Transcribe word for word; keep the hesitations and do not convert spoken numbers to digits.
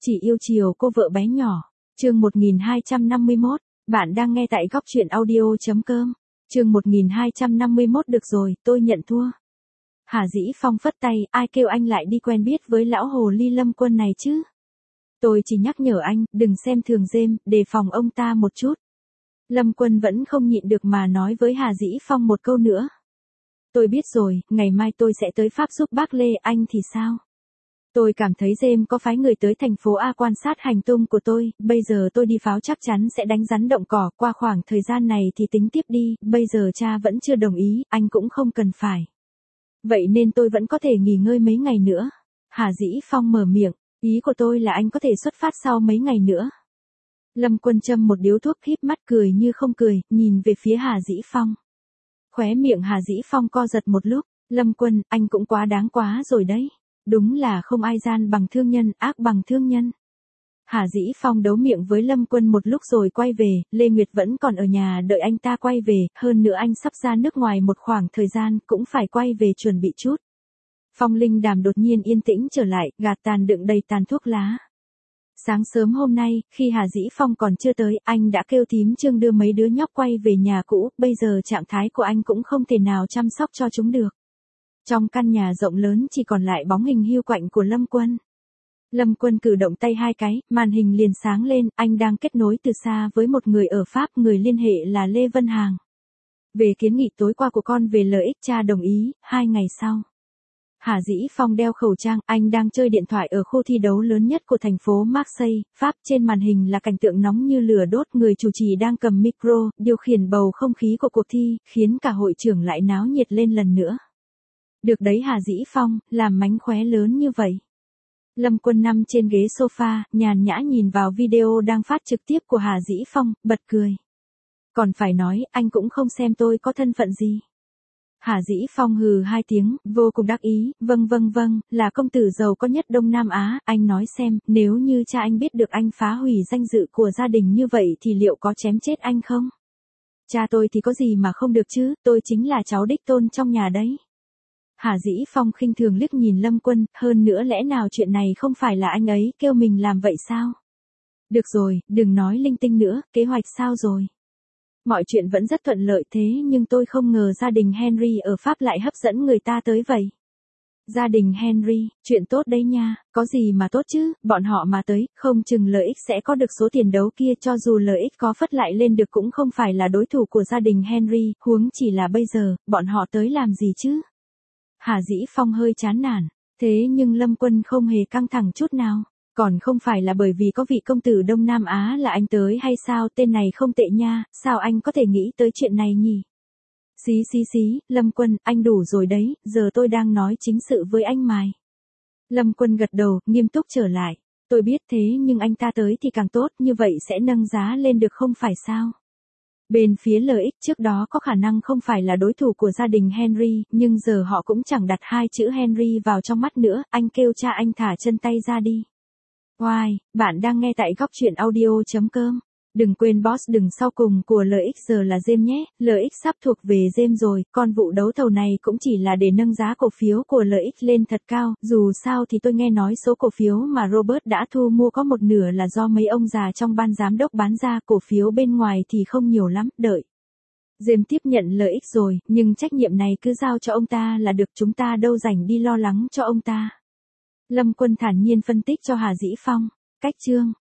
Chỉ yêu chiều cô vợ bé nhỏ. Chương một nghìn hai trăm năm mươi mốt, bạn đang nghe tại góc truyện audio.com. Chương một nghìn hai trăm năm mươi mốt được rồi, tôi nhận thua. Hà Dĩ Phong phất tay, ai kêu anh lại đi quen biết với lão hồ ly Lâm Quân này chứ? Tôi chỉ nhắc nhở anh, đừng xem thường Dêm, đề phòng ông ta một chút. Lâm Quân vẫn không nhịn được mà nói với Hà Dĩ Phong một câu nữa. Tôi biết rồi, ngày mai tôi sẽ tới Pháp giúp bác Lê, anh thì sao? Tôi cảm thấy Dêm có phái người tới thành phố A quan sát hành tung của tôi, bây giờ tôi đi pháo chắc chắn sẽ đánh rắn động cỏ, qua khoảng thời gian này thì tính tiếp đi, bây giờ cha vẫn chưa đồng ý, anh cũng không cần phải. Vậy nên tôi vẫn có thể nghỉ ngơi mấy ngày nữa. Hà Dĩ Phong mở miệng, ý của tôi là anh có thể xuất phát sau mấy ngày nữa. Lâm Quân châm một điếu thuốc híp mắt cười như không cười, nhìn về phía Hà Dĩ Phong. Khóe miệng Hà Dĩ Phong co giật một lúc, Lâm Quân, anh cũng quá đáng quá rồi đấy. Đúng là không ai gian bằng thương nhân, ác bằng thương nhân. Hà Dĩ Phong đấu miệng với Lâm Quân một lúc rồi quay về, Lê Nguyệt vẫn còn ở nhà đợi anh ta quay về, hơn nữa anh sắp ra nước ngoài một khoảng thời gian, cũng phải quay về chuẩn bị chút. Phong Linh Đàm đột nhiên yên tĩnh trở lại, gạt tàn đựng đầy tàn thuốc lá. Sáng sớm hôm nay, khi Hà Dĩ Phong còn chưa tới, anh đã kêu thím Trương đưa mấy đứa nhóc quay về nhà cũ, bây giờ trạng thái của anh cũng không thể nào chăm sóc cho chúng được. Trong căn nhà rộng lớn chỉ còn lại bóng hình hiu quạnh của Lâm Quân. Lâm Quân cử động tay hai cái, màn hình liền sáng lên, anh đang kết nối từ xa với một người ở Pháp, người liên hệ là Lê Vân Hàng. Về kiến nghị tối qua của con về lợi ích cha đồng ý, hai ngày sau. Hà Dĩ Phong đeo khẩu trang, anh đang chơi điện thoại ở khu thi đấu lớn nhất của thành phố Marseille, Pháp. Trên màn hình là cảnh tượng nóng như lửa đốt, người chủ trì đang cầm micro, điều khiển bầu không khí của cuộc thi, khiến cả hội trường lại náo nhiệt lên lần nữa. Được đấy Hà Dĩ Phong, làm mánh khóe lớn như vậy. Lâm Quân nằm trên ghế sofa, nhàn nhã nhìn vào video đang phát trực tiếp của Hà Dĩ Phong, bật cười. Còn phải nói, anh cũng không xem tôi có thân phận gì. Hà Dĩ Phong hừ hai tiếng, vô cùng đắc ý, vâng vâng vâng, là công tử giàu có nhất Đông Nam Á, anh nói xem, nếu như cha anh biết được anh phá hủy danh dự của gia đình như vậy thì liệu có chém chết anh không? Cha tôi thì có gì mà không được chứ, tôi chính là cháu đích tôn trong nhà đấy. Hà Dĩ Phong khinh thường liếc nhìn Lâm Quân, hơn nữa lẽ nào chuyện này không phải là anh ấy kêu mình làm vậy sao? Được rồi, đừng nói linh tinh nữa, kế hoạch sao rồi? Mọi chuyện vẫn rất thuận lợi thế nhưng tôi không ngờ gia đình Henry ở Pháp lại hấp dẫn người ta tới vậy. Gia đình Henry, chuyện tốt đấy nha, có gì mà tốt chứ, bọn họ mà tới, không chừng lợi ích sẽ có được số tiền đấu kia, cho dù lợi ích có phất lại lên được cũng không phải là đối thủ của gia đình Henry, huống chỉ là bây giờ, bọn họ tới làm gì chứ? Hà Dĩ Phong hơi chán nản, thế nhưng Lâm Quân không hề căng thẳng chút nào. Còn không phải là bởi vì có vị công tử Đông Nam Á là anh tới hay sao, tên này không tệ nha, sao anh có thể nghĩ tới chuyện này nhỉ? Xí xí xí, Lâm Quân, anh đủ rồi đấy, giờ tôi đang nói chính sự với anh mài. Lâm Quân gật đầu, nghiêm túc trở lại. Tôi biết thế nhưng anh ta tới thì càng tốt, như vậy sẽ nâng giá lên được không phải sao? Bên phía lợi ích trước đó có khả năng không phải là đối thủ của gia đình Henry, nhưng giờ họ cũng chẳng đặt hai chữ Henry vào trong mắt nữa, anh kêu cha anh thả chân tay ra đi. Oai, bạn đang nghe tại góc truyện audio.com. Đừng quên boss đừng sau cùng của lợi ích giờ là Dêm nhé, lợi ích sắp thuộc về Dêm rồi, còn vụ đấu thầu này cũng chỉ là để nâng giá cổ phiếu của lợi ích lên thật cao, dù sao thì tôi nghe nói số cổ phiếu mà Robert đã thu mua có một nửa là do mấy ông già trong ban giám đốc bán ra, cổ phiếu bên ngoài thì không nhiều lắm, đợi. Dêm tiếp nhận lợi ích rồi, nhưng trách nhiệm này cứ giao cho ông ta là được, chúng ta đâu rảnh đi lo lắng cho ông ta. Lâm Quân thản nhiên phân tích cho Hà Dĩ Phong, cách chương.